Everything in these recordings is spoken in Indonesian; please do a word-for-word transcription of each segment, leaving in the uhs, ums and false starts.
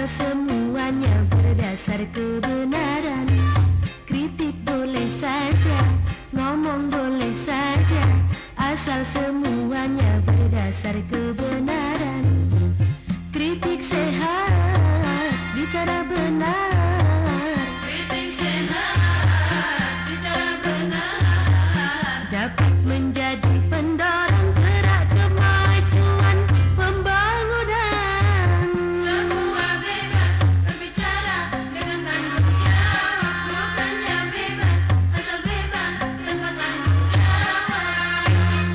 semuanya berdasar kebenaran. Kritik boleh saja, ngomong boleh saja, asal semuanya berdasar kebenaran. Kritik sehat, bicara benar. Kritik sehat, bicara benar, Dapat menjadi pendorong gerak kemajuan pembangunan. semua bebas berbicara dengan tanggung jawab, bukannya bebas asal bebas tanpa tanggung jawab.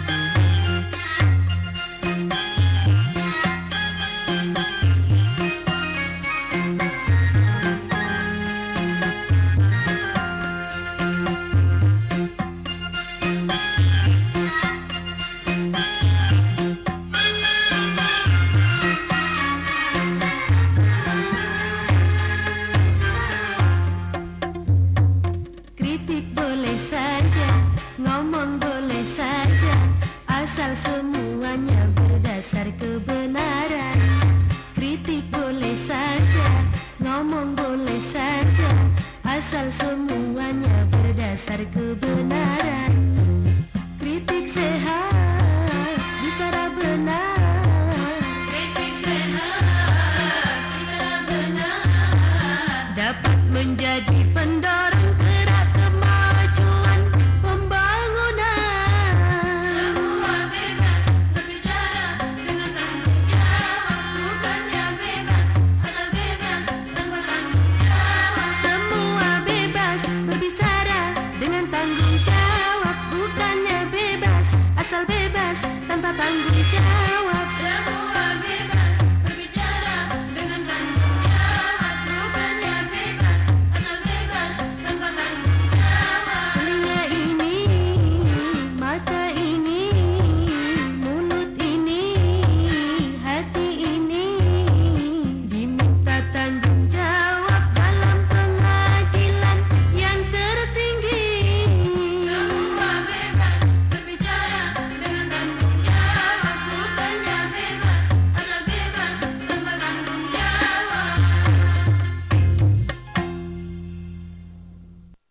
Kritik boleh saja, ngomong boleh saja, asal semuanya berdasar kebenaran. Kritik boleh saja, ngomong boleh saja, asal semuanya berdasar kebenaran. Kritik sehat, bicara benar. Kritik sehat, bicara benar, Dapat menjadi pendorong gerak kemajuan pembangunan. semua bebas berbicara dengan tanggung jawab, bukannya bebas asal bebas tanpa tanggung jawab. Semua bebas berbicara dengan tanggung jawab, bukannya bebas asal bebas tanpa tanggung jawab.